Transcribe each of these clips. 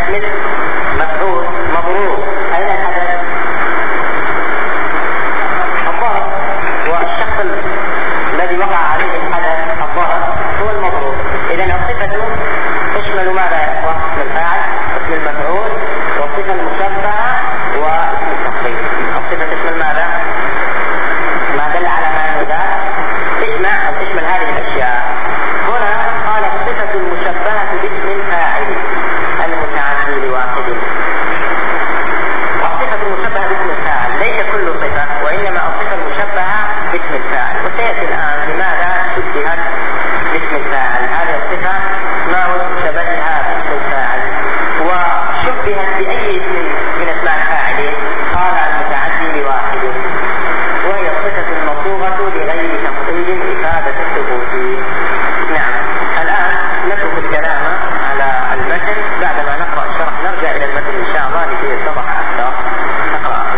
مثل مفعول مضروب، أين الحدث؟ الضرب، والشخص الذي وقع عليه الحدث الضرب هو المضروب. إذن الصفة تشمل ماذا يا إخوة؟ اسم الفاعل، اسم المفعول، والصفة المشبهة، واسم التفضيل. الصفة تشمل ماذا؟ ما دل على معنى ذلك تشمل هذه الأشياء. هنا قال الصفة المشبهة باسم الفاعل المتعدي لواحد. والصفة المشبهة باسم الفاعل ليس كل صفة، وإنما الصفة المشبهة باسم الفاعل. وسيأتي الآن لماذا شبهت باسم الفاعل. هذه الصفة ما شبهتها باسم الفاعل، وشبهت بأي اسم من اسماء الفاعلين؟ قال المتعدي لواحد، وهي الصفة المصوغة لغير تفضيل إفادة الثبوت. نعم، الآن نترك الكلام على المتن، بعدما نقرأ الشرح نرجع إلى المتن إن شاء الله لكي يتضح أكثر. نقرأ.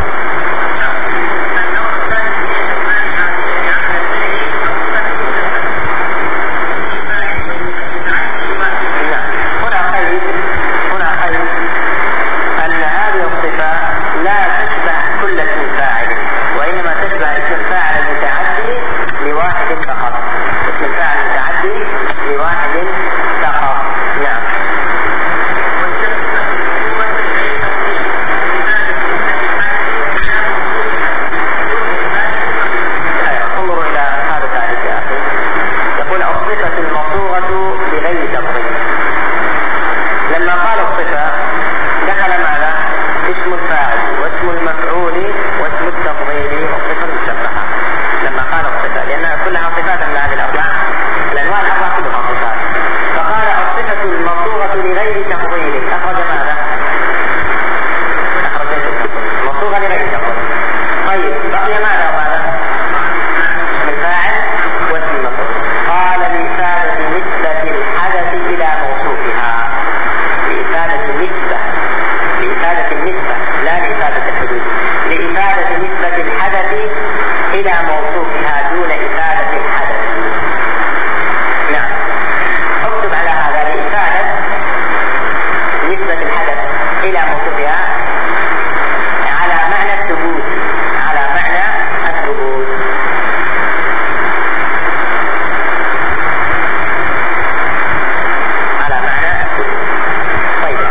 هنا قيد أن هذه الصفة لا تشبه كل اسم فاعل، وإنما تشبه اسم الفاعل المتعدي لواحد فقط. اسم الفاعل المتعدي لواحد فقط. نعم. انظروا إلى هذا التعريف يا أخي. يقول الصفة المصوغة بغير تفضيل. لما قال الصفة دخل ماذا؟ اسم الفاعل واسم المفعول واسم التفضيل والصفة المشبهة. لما قال الصفة، لأنها كلها صفات من هذه الأربعة، الأنواع الأربعة كلها صفات. فقال الصفة المصوغة لغير تفضيل، أخرج ماذا؟ أخرج المصوغة لغير تفضيل. طيب بقي ماذا وماذا؟ اسم الفاعل واسم المفعول. قال لإفادة نسبة الحدث إلى موصوفها. لإفادة النسبة لا لإفادة الحدوث، لإفادة نسبة الحدث إلى موصوفها دون إفادة الحدث. نعم، اكتب على هذا: لإفادة نسبة الحدث إلى موصوفها على معنى الثبوت، على معنى الثبوت. على معنى الثبوت. طيب،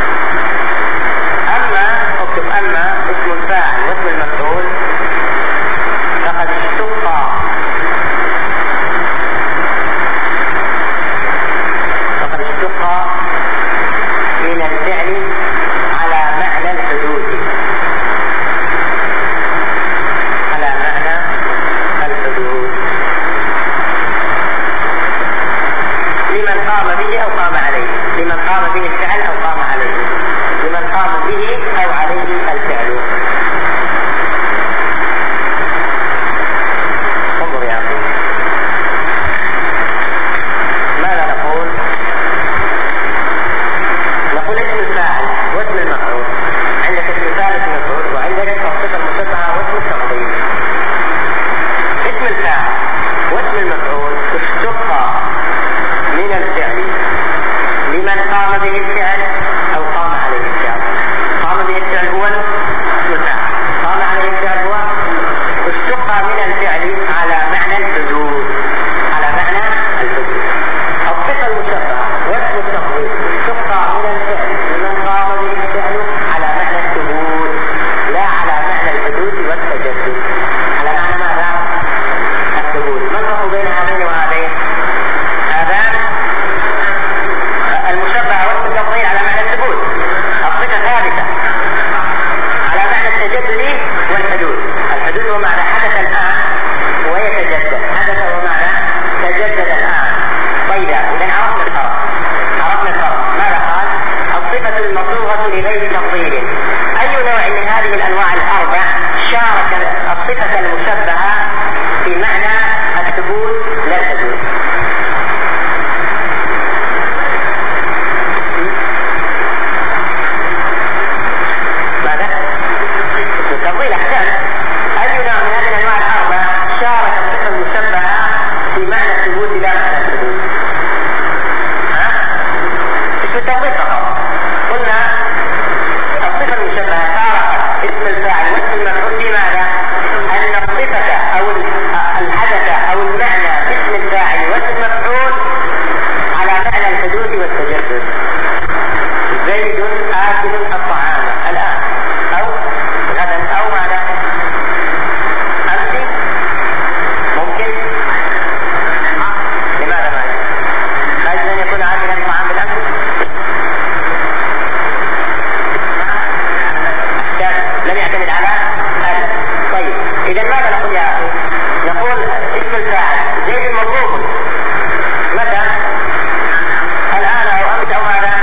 أما اسم الفاعل واسم المفعول فقد اشتق من الفعل على معنى الحدوث، على معنى الحدوث لمن قام به أو قام عليه، لمن قام به الفعل أو قام عليه، لمن قام به أو عليه الفعل. انظر يا أخي، ماذا نقول؟ نقول اسم الفاعل واسم المفعول. عندك اسم الفاعل واسم المفعول، وعندك الصفة المشبهة واسم التفضيل. اسم الفاعل واسم المفعول اشتق من الفعل لمن قام به الفعل أو قام عليه الفعل. قام به الفعل هو اسم الفاعل، قام عليه الفعل هو اشتق من الفعل على معنى الحدوث، على معنى الحدوث. الصفة المشبهة واسم التفضيل اشتق من الفعل لمن قام به الفعل على معنى الثبوت، لا على معنى الحدوث والتجدد، على معنى ماذا؟ الثبوت. ما الفرق بين هذين وهذين؟ هذان المشبهة واسم التفضيل على معنى الثبوت، الصفة ثابتة على معنى التجدد والحدوث. الحدوث هو معنى حدث الآن ويتجدد، حدث هو معنى تجدد الآن. طيب، إذن عرفنا الفرق. ماذا قال؟ الصفة المصوغة لغير تفضيل. أي نوع من هذه الأنواع الأربع شارك الصفة المشبهة في معنى الثبوت لا الحدوث؟ ماذا؟ التفضيل أحسن. أي نوع من هذه الأنواع الأربع شارك الصفة المشبهة في معنى الثبوت لا معنى الحدوث؟ اسم التفضيل فقط. قلنا لم يعتمد على ألف. طيب إذا ماذا نقول يا أخي؟ نقول اسم الفاعل زيد مضروب متى؟ الآن أو أمس أو ماذا؟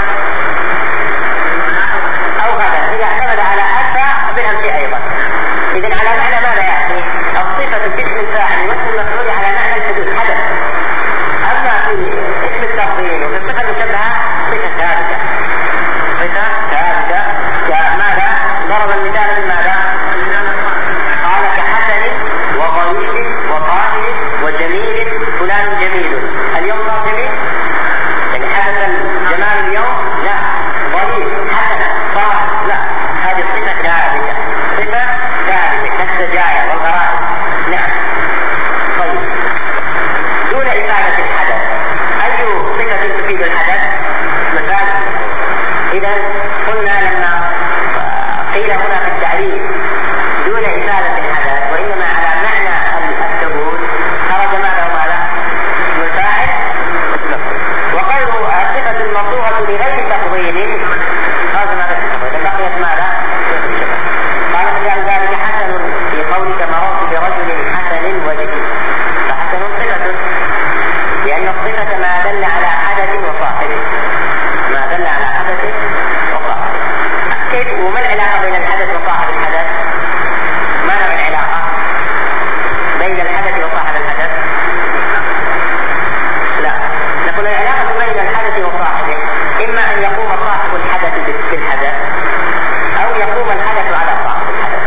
أو غدا. إذا اعتمد على ألف بالأمس أيضا. إذا على معنى ماذا يعني؟ الصفة في اسم الفاعل واسم المفعول على معنى الحدوث حدث. أما في اسم التفضيل وفي الصفة المشبهة صفة ثابتة. صفة ثابتة كماذا؟ ضرب المثال بماذا؟ قال كحسن وضريب وطاهر وجميل فلان جميل. اليوم صار جميل؟ يعني حدث الجمال اليوم؟ لا. ضريب حسن طاهر؟ لا. هذه صفة ثابتة. صفة ثابتة كالسجايا والغرائب. نعم. طيب دون إفادة الحدث أي صفة تفيد الحدث؟ مثال. إذا قلنا لما قيل هنا في التعريف دون إفادة الحدث وإنما على معنى الثبوت خرج ماذا وماذا؟ الفاعل وقوله الصفة المصوغة لغير تفضيل هذا ماذا التفضيل بقيت ماذا؟ قال مثال ذلك حسن في قولك مررت برجل حسن الوجه فحسن صفة لأن الصفة ما دل على حدث وصاحبه ما دل على حدث وصاحبه. كيف وما العلاقة بين الحدث وصاحب الحدث؟ ما نوع العلاقة بين الحدث وصاحب الحدث؟ لا. نقول العلاقة بين الحدث وصاحبه إما أن يقوم صاحب الحدث بالحدث أو يقوم الحدث على صاحب الحدث.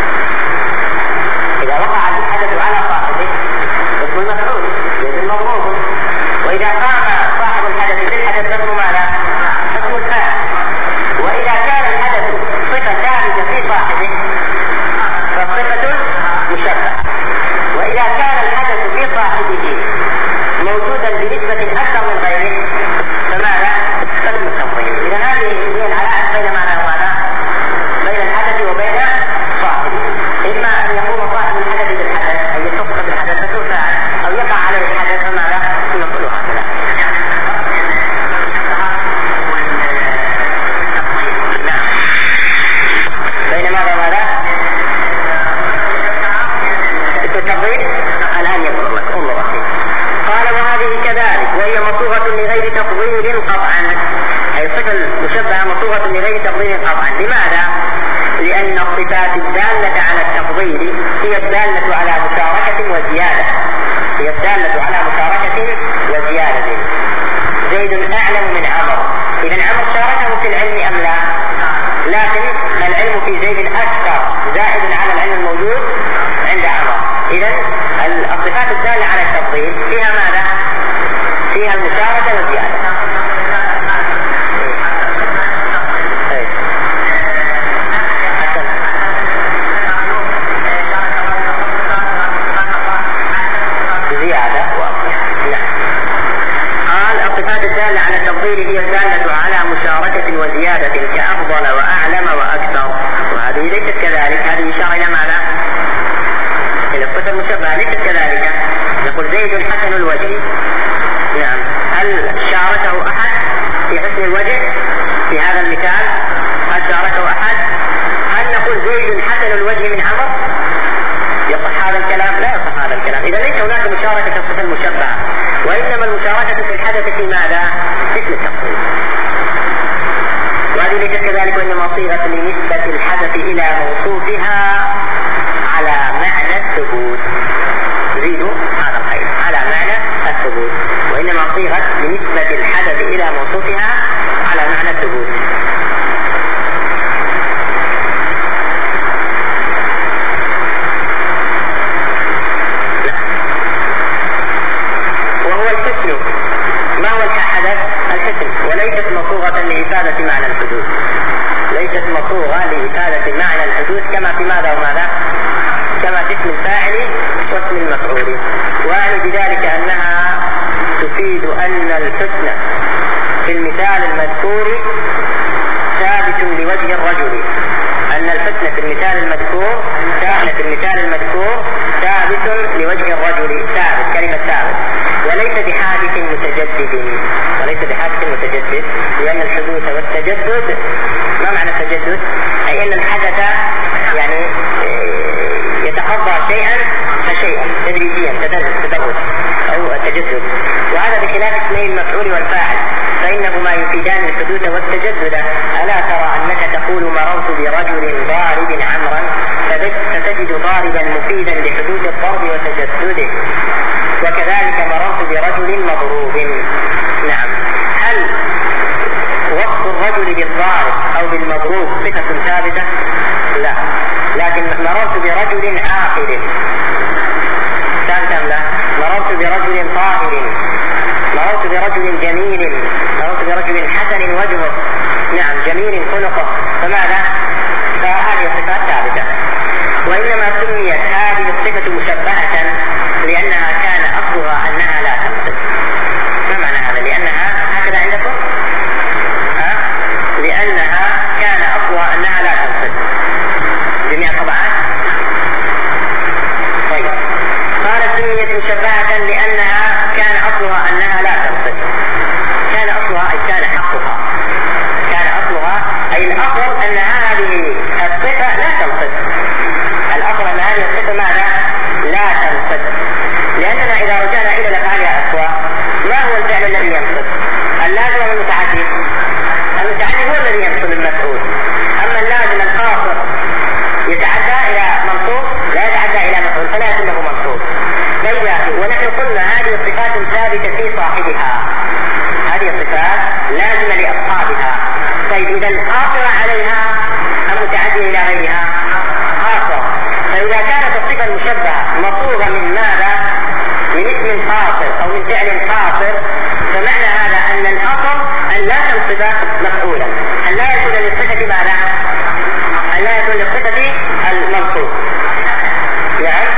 إذا وقع الحدث على صاحبه اسم المفعول زيد مضروب وإذا قام صاحب الحدث بالحدث اسمه ماذا؟ اسم الفاعل. وإذا كان الحدث صفة ثابتة في صاحبه فالصفة مشبهة. وإذا كان الحدث في صاحبه موجودا بنسبة أكثر من غيره فماذا؟ فاسم التفضيل. إذا هذه هي العلاقة بين ماذا وماذا؟ بين الحدث وبين صاحبه. إما أن يقوم صاحب الحدث بالحدث أي يتصف بالحدث فاسم فاعل أو يقع عليه الحدث فماذا؟ نقول هكذا. بين ماذا وماذا؟ التفضيل الآن يقول لك انظر أخي. قال وهذه كذلك وهي مصوغة لغير تفضيل قطعا أي الصفة المشبهة مصوغة لغير تفضيل قطعا. لماذا؟ لأن الصفات الدالة على التفضيل هي الدالة على مشاركة وزيادة. هي الدالة على مشاركة وزيادة. زيد أعلم من عمر. إذا عمر شاركه في العلم أم لا؟ لكن العلم في زيد أكثر زائد على العلم الموجود عند عمر. إذا الصفات الدالة على التفضيل فيها ماذا؟ فيها المشاركة والزيادة. زيادة قال الصفات الدالة على التفضيل هي الدالة على مشاركة وزيادة كأفضل وأعلم وأكثر. وهذه ليست كذلك. هذه إشارة إلى ماذا؟ إلى الصفة المشبهة ليست كذلك. نقول زيد حسن الوجه. نعم. هل شاركه أحد في حسن الوجه في هذا المثال؟ هل شاركه أحد؟ هل نقول زيد حسن الوجه من عمر؟ يصح هذا الكلام؟ لا يصح هذا الكلام. إذا ليس هناك مشاركة في الصفة المشبهة وإنما المشاركة في الحدث في ماذا؟ اسم التفضيل. وهذه ليست كذلك وإنما صيغة لنسبة الحدث إلى موصوفها على معنى الثبوت. زيدوا هذا القيد على معنى الثبوت وإنما صيغة لنسبة الحدث إلى موصوفها على معنى الثبوت. وهو الحسن. ما هو الحدث؟ الحسن. وليست مصوغة لإفادة معنى الحدوث. ليست مصوغة لإفادة معنى الحدوث كما في ماذا وماذا؟ كما في اسم الفاعل واسم المفعول. وأعني بذلك أنها تفيد أن الحسن في المثال المذكور ثابت لوجه الرجل. أن الحسن في المثال المذكور ثابت لوجه الرجل. ثابت كلمة ثابت وليس بحادث متجدد لأن الحدوث والتجدد ما معنى التجدد؟ أي أن الحدث اسمي المفعول والفاعل فإنهما يفيدان الحدوث والتجدد. ألا ترى أنك تقول مررت برجل ضارب عمرا فتجد ضاربا مفيدا لحدوث الضرب وتجدده، وكذلك مررت برجل مضروب. نعم. هل وصف الرجل بالضارب أو بالمضروب صفة ثابتة؟ لا، لكن مررت برجل عاقل ثابت أم لا؟ مررت برجل طاهر، مررت برجل جميل، مررت برجل حسن وجهه، نعم جميل خلقه، فماذا؟ فهذه الصفات ثابتة. وإنما سميت هذه الصفة مشبهة لأنها كان أصلها أنها لا تنصب. ما معنى هذا؟ لأنها هكذا عندكم؟ لأنها كان أصلها أنها لا تنصب جميع الطبعات. طيب، قال سميت مشبهة لأنها كان أصلها أنها لا تنصب. كان أصلها أي كان حقها، كان أصلها أي الأصل أن هذه الصفة لا تنصب. الأصل أن هذه الصفة ماذا؟ لا تنصب. لأننا إذا رجعنا إلى الأفعال يا أخوة، ما هو الفعل الذي ينصب؟ اللازم والمتعدي. المتعدي هو الذي ينصب المفعول، أما اللازم القاصر يتعدى إلى منصوب لا يتعدى إلى مفعول فلا يكون له منصوب. طيب يا أخي، ونحن قلنا هذه الصفات ثابتة في صاحبها، هذه الصفات لازمة لأصحابها. طيب إذا القاصرة عليها أم متعدية إلى غيرها؟ قاصرة. فإذا كانت الصفة المشبهة مصوغة من ماذا؟ من اسم قاصر أو من فعل قاصر، فمعنى هذا أن الأصل أن لا تنصب مفعولا، أن لا يكون للصفة ماذا؟ أن لا يكون للصفة المنصوب. يعني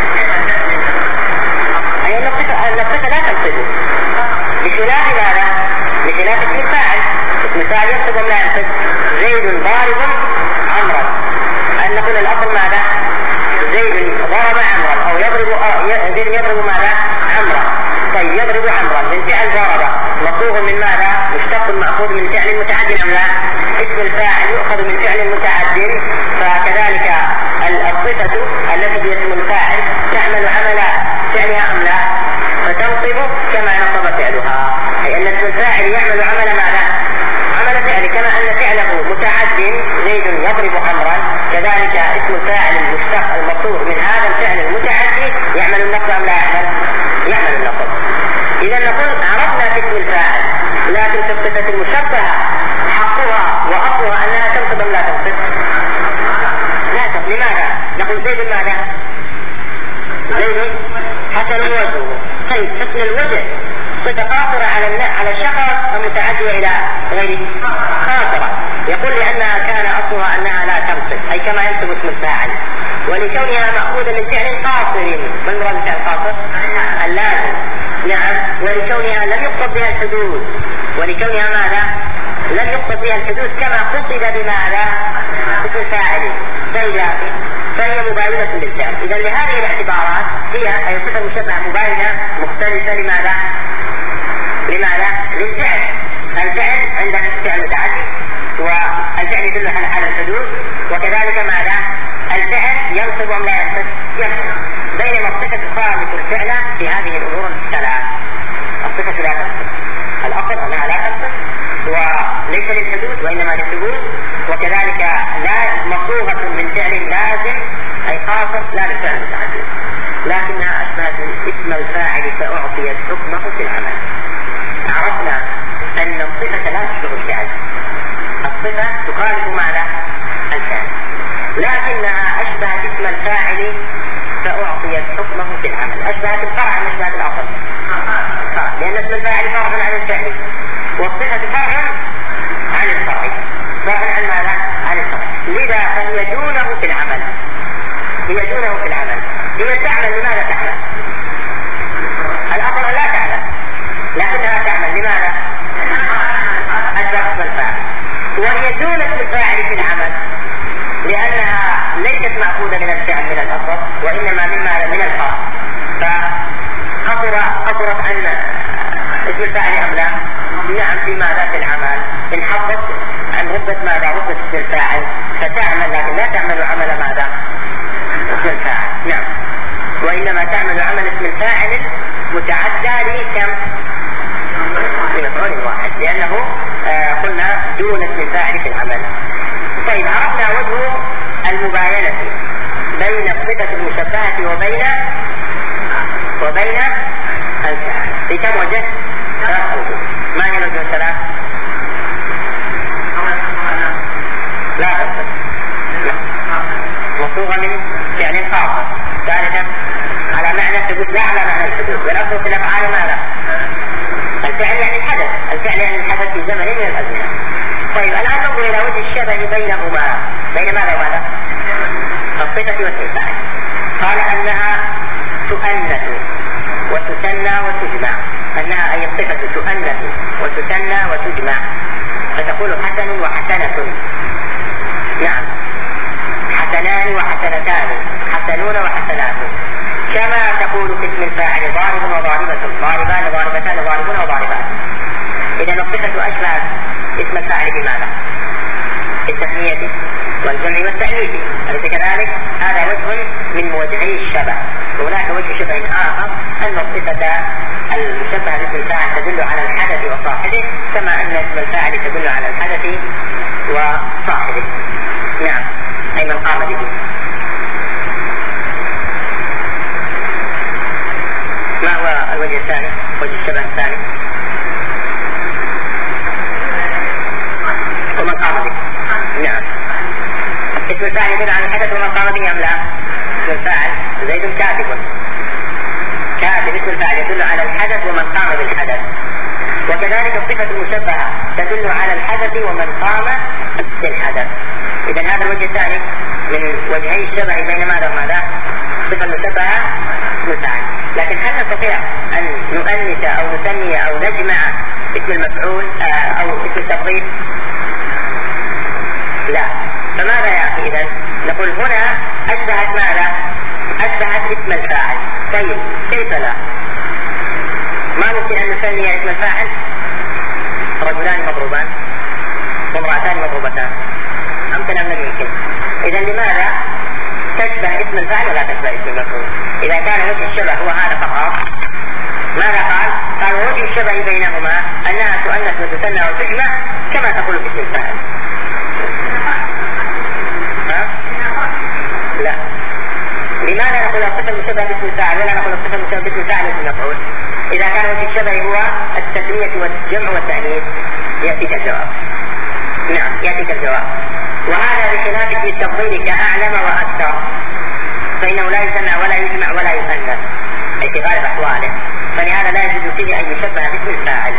أي الصفة لا تنصب، بخلاف ماذا؟ بخلاف اسم الفاعل. اسم الفاعل ينصب ولا ينصب؟ زيد ضارب عمرا، أن نقول الأصل ماذا؟ زيد ضرب عمرا، أو زيد يضرب ماذا؟ عمرا. طيب، يضرب عمرا من فعل ضرب مصوغ من ماذا؟ مشتق مأخوذ من فعل متعد أم لا؟ اسم الفاعل يؤخذ من فعل متعد، فكذلك الصفة التي هي اسم الفاعل تعمل عمل فعلها أم لا؟ فتنصب كما نصب فعلها، أي أن اسم الفاعل يعمل عمل ماذا؟ عمل فعل، كما أن فعله متعد زيد يضرب عمرا، كذلك اسم الفاعل المشتق المصوغ من هذا الفعل المتعدي يعمل النصب أم لا يعمل؟ يعمل النصب. إذا نقول عرفنا في اسم الفاعل، لكن في الصفة المشبهة حقها وأصلها أنها تنصب أم لا تنصب؟ لا تنصب. لماذا؟ نقول زيد ماذا؟ زيد حسن وجهه. طيب، حسن الوجه صفة قاصرة على الشخص المتعدية إلى غيره؟ قاصرة. يقول لأنها كان أصلها أنها لا تنصب، أي كما ينصب اسم الفاعل، ولكونها مأخوذة من فعل قاصر. ما المراد بفعل قاصر؟ اللازم. نعم. ولكونها لم يقصد بها الحدوث، ولكونها ماذا؟ لم يقصد بها الحدوث كما قصد بماذا؟ اسم الفاعل. فهي مباينة للفعل. إذا لهذه الاعتبارات هي أي صفة مشبهة مباينة مختلفة. لماذا؟ للفعل. الفعل عندك فعل متعدي، والفعل يدل على الحدوث، وكذلك ماذا؟ الفعل ينصب أم لا ينصب؟ ينصب. بينما الصفة تخالف الفعل في هذه الأمور الثلاث. الصفة لا تنصب، الأصل أنها لا تنصب وليس للحدوث وإنما للثبوت، وكذلك لا مصوغة من فعل لازم أي قاصر لا للفعل متعدد، لكنها أشبهت اسم الفاعل فأعطيت حكمه في العمل. عرفنا أن الصفة لا تشبه الفعل، الصفة تخالف ماذا؟ الفعل، لكنها أشبهت اسم الفاعل فأعطيت حكمه في العمل. أشبهت الفرع من أشبهت الأصل، لأن اسم الفاعل فرع عن الفعل، والصفة فرع عن الفرع، فرع عن ماذا؟ عن الفرع. لذا فهي دونه في العمل، هي دونه في العمل. هي تعمل، لماذا تعمل؟ الأصل لا تعمل، لكنها تعمل. لماذا؟ أشبه اسم الفاعل. وهي دون اسم الفاعل في العمل، لأنها ليست مأخوذة من الفعل من الأصل، وإنما من الفرع. فقصرت عن اسم الفاعل أم لا؟ نعم. في ماذا؟ في العمل. انحطت عن رتبة ماذا؟ رتبة اسم الفاعل، فتعمل لكن لا تعمل عمل ماذا؟ اسم الفاعل. نعم. وإنما تعمل عمل اسم الفاعل متعدى لكم؟ وجه المباينة بين الصفة المشبهة وبين الفعل. في كم وجه؟ 3 وجوه. ما هي الوجه الثلاث؟ لا تصف مصوغة من فعل خاص. ثالثا على معنى الحدوث لا على معنى الحدوث. والأصل في الأفعال ماذا؟ الفعل يعني الحدث، الفعل يعني الحدث في زمن من الأزمنة. طيب الآن ننظر إلى وجه الشبه بينهما، بين ماذا وماذا؟ الصفة والفعل. قال أنها تؤنث وتثنى وتجمع، أنها أي الصفة تؤنث وتثنى وتجمع، فتقول حسن وحسنة. نعم، حسنان وحسنتان، حسنون وحسنات. كما تقول في اسم الفاعل ضارب وضاربة، ضاربان ضاربتان ضاربون وضاربات. إذا الصفة أشبهت اسم الفاعل بماذا؟ التثنية والجمع والتأنيث، أليس كذلك؟ هذا وجه من وجهي الشبه. وهناك وجه شبه آخر أن الصفة المشبهة باسم الفاعل تدل على الحدث وصاحبه، كما أن اسم الفاعل تدل على الحدث وصاحبه. نعم، أي من قام به. ما هو الوجه الثاني؟ وجه الشبه الثاني ومن قام به. نعم، اسم الفاعل يدل على الحدث ومن قام به أم لا؟ اسم الفاعل زيد كاتب، كاتب اسم الفاعل يدل على الحدث ومن قام بالحدث. وكذلك الصفة المشبهة تدل على الحدث ومن قام بالحدث. إذا هذا الوجه الثاني من وجهي الشبه بين ماذا وماذا؟ الصفة المشبهة مثال. لكن هل نستطيع أن نؤنث أو نثني أو نجمع اسم المفعول أو اسم التفضيل؟ لا. فماذا يا أخي إذن؟ نقول هنا أشبهت ماذا؟ أشبهت اسم الفاعل. طيب كيف لا؟ ما ممكن أن نثني اسم الفاعل رجلان مضروبان وامرأتان مضروبتان؟ أمكن أم لم يمكن؟ إذن لماذا تشبه اسم الفاعل ولا تشبه اسم المفعول؟ إذا كان وجه الشبه هو هذا فقط، ماذا قال؟ قال وجه الشبه بينهما أنها تؤنث وتثنى وتجمع كما تقول في اسم الفاعل. لا. لماذا نقول الصفة المشبهة باسم الفاعل ولا نقول الصفة المشبهة باسم الفاعل واسم المفعول؟ إذا كان وجه الشبه هو التثنية والجمع والتأنيث يأتيك الجواب. نعم، يأتيك الجواب. وهذا بخلاف في التفضيل كأعلم وأكثر، فإنه لا يثنى ولا يجمع ولا يؤنث أي في غالب أحواله، فلهذا لا يجوز فيه أن يشبه باسم الفاعل.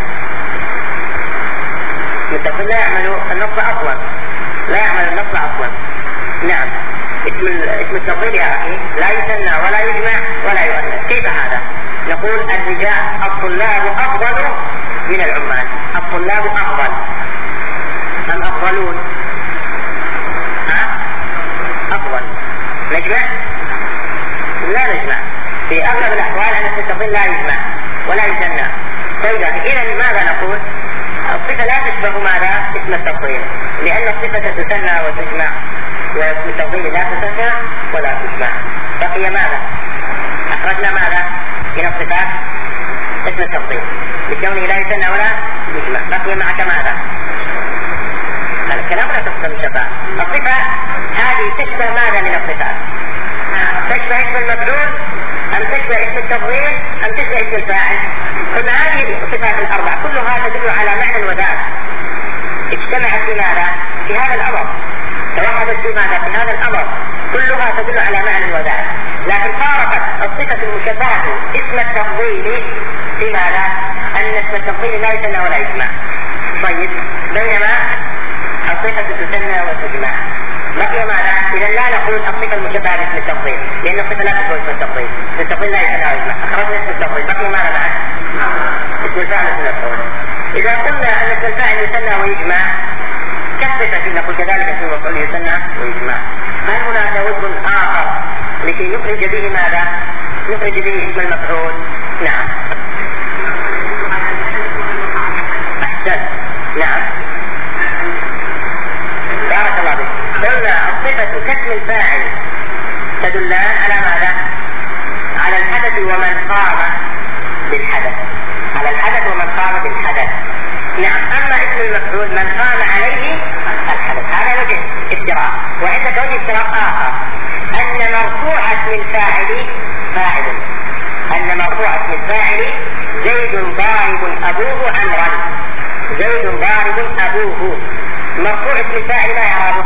التفضيل لا يعمل النصب أصلا، لا يعمل النصب أصلا. نعم، اسم التفضيل يا أخي لا يثنى ولا يجمع ولا يؤنث. كيف هذا؟ نقول الرجال الطلاب أفضل من العمال. الطلاب أفضل أم أفضلون؟ أفضل. نجمع؟ لا نجمع. في أغلب الأحوال أن التفضيل لا يجمع ولا يثنى. طيب إذا ماذا نقول؟ الصفة لا تشبه ماذا؟ اسم التفضيل، لأن الصفة تثنى وتجمع، واسم التفضيل لا تثنى ولا تجمع. بقي ماذا؟ أخرجنا ماذا من الصفات؟ اسم التفضيل بكونه لا يثنى ولا يجمع. بقي معك ماذا؟ الكلام لا تفصل الشباب. الصفة هذه تشبه ماذا من الصفات؟ تشبه اسم المفعول أم تشبه اسم التفضيل أم تشبه اسم الفاعل؟ ثم هذه الصفات الأربع كلها تدل على معنى وذات، اجتمعت في ماذا؟ في هذا الأمر، توحدت في ماذا؟ في هذا الأمر، كلها تدل على معنى وذات. لكن فارقت الصفة المشبهة اسم التفضيل في ماذا؟ أن اسم التفضيل لا يثنى ولا يجمع. طيب بينما الصفة تثنى وتجمع. بقي ماذا؟ إذا لا نقول الصفة المشبهة باسم التفضيل، لأن الصفة لا تشبه اسم التفضيل، اسم التفضيل لا يثنى ولا يجمع. أخرجنا اسم التفضيل، بقي ماذا بعد؟ اسم الفاعل اسم المفعول. إذا قلنا أن اسم الفاعل يثنى ويجمع كالصفة نقول كذلك اسم المفعول يثنى ويجمع. هل هناك وجه آخر لكي نخرج به ماذا؟ نخرج به اسم المفعول؟ نعم. أحسن. نعم. بارك الله بك. قلنا الصفة كاسم الفاعل تدلان على ماذا؟ على الحدث ومن قام بالحدث، على الحدث ومن قام بالحدث. نعم. أما اسم المفعول من قام عليه الحدث، هذا وجه اشتراك. وعندك وجه اشتراك آخر، أن مرفوع اسم الفاعل فاعل، أن مرفوع اسم الفاعل زيد ضارب أبوه عمرا، زيد ضارب أبوه، مرفوع اسم الفاعل ما يعرفه؟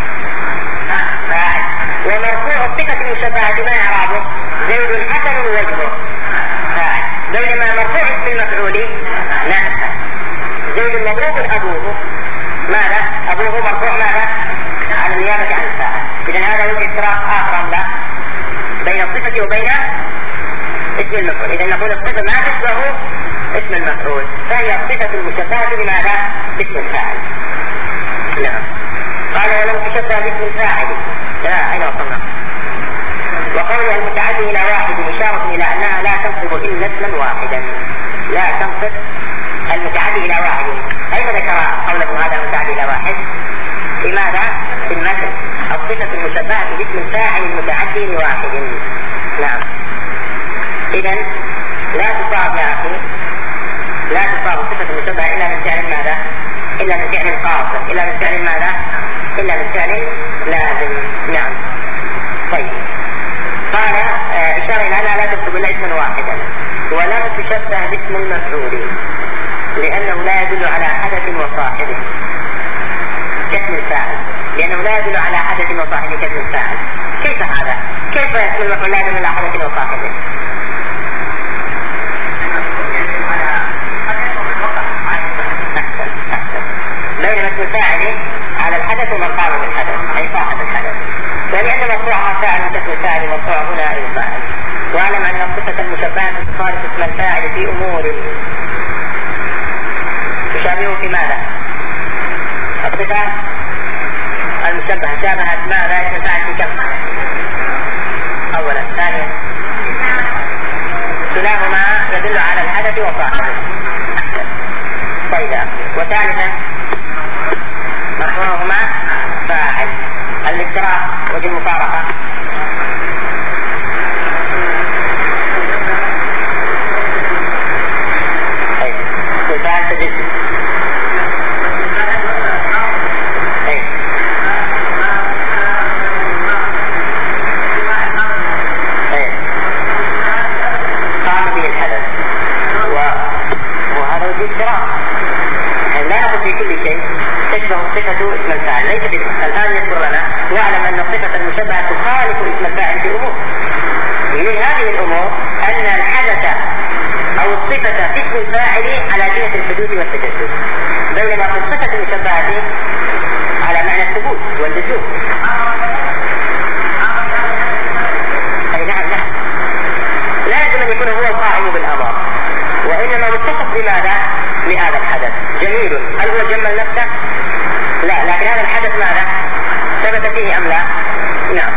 فاعل. ومرفوع الصفة المشبهة ما يعرفه؟ زيد حسن وجهه، فاعل. بينما مرفوع اسم المفعول لا، زيد مضروب أبوه، ماذا؟ أبوه مرفوع ماذا؟ على النيابة عن الفاعل. إذن هذا وجه اشتراك آخر لا بين الصفة وبين اسم المفعول. إذن نقول الصفة ما تشبه اسم المفعول، فهي الصفة المشبهة لماذا؟ باسم الفاعل. نعم. قال ولم تشبه باسم الفاعل. لا، أين وصلنا؟ وقولها المتعدي إلى واحد إشارة إلى أنها لا تنصب إلا اسما واحدا، لا تنصب المتعدي إلى واحد. أين ذكر قوله هذا المتعدي إلى واحد؟ في ماذا؟ في المثل، الصفة المشبهة باسم الفاعل المتعدي لواحد. نعم. إذن لا تصاب يا أخي، لا تصاب الصفة المشبهة إلا من فعل ماذا؟ إلا من فعل قاصر، إلا من فعل ماذا؟ إلا من فعل لازم. نعم. طيب، قال إشارة إلى أنها لا تنصب إلا اسما واحدا، ولا تشبه باسم المفعول لأنه لا يدل على حدث وصاحبه كاسم الفاعل، لأنه لا يدل على حدث وصاحبه كاسم الفاعل. كيف هذا؟ كيف اسم المفعول لا يدل على حدث وصاحبه؟ بينما اسم الفاعل على الحدث ومن قام بالحدث أي صاحب الحدث، ولأن مرفوعها فاعل كاسم الفاعل مرفوع هنا الفاعل. واعلم أن الصفة المشبهة تصادف اسم الفاعل في أمور تشابهه في ماذا؟ الصفة المشبهة شابهت ماذا اسم الفاعل في كم؟ أولا. ثانيا كلاهما يدل على الحدث وصاحبه. طيب. وثالثا مرفوعهما فاعل. الاشتراك وجه المفارقة مثال تجد قام به الحدث، وهذا وجه اشتراك. لا نقول في كل شيء تشبه صفة اسم الفاعل، ليس الآن يذكر لنا واعلم أن الصفة المشبهة تخالف اسم الفاعل في أمور. من هذه الأمور أن الحدث أو الصفة في اسم الفاعل على جهة الحدوث والتجدد، بينما في الصفة المشبهة على معنى الثبوت واللزوم. أي نعم. لا يجب أن يكون هو القائم بالأمر، وإنما متصف بماذا؟ لهذا الحدث. جميل. هل هو جمل نفسه؟ لا، لكن هذا الحدث ماذا؟ ثبت فيه أم لا؟ نعم.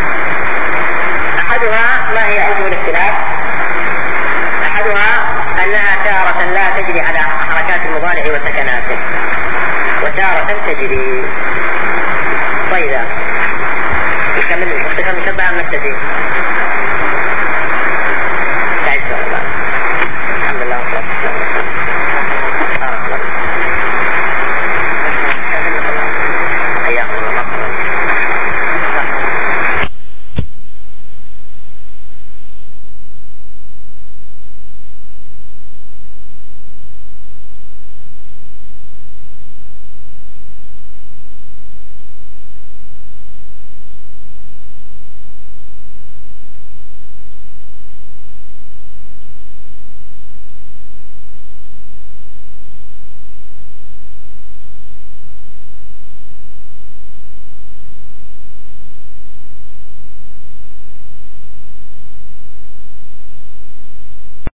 أحدها ما هي أوجه الاختلاف؟ أحدها أنها تارة لا تجري على حركات المضارع وسكناته، وتارة تجري. طيب، نكمل الصفة المشبهة أم نكتفي؟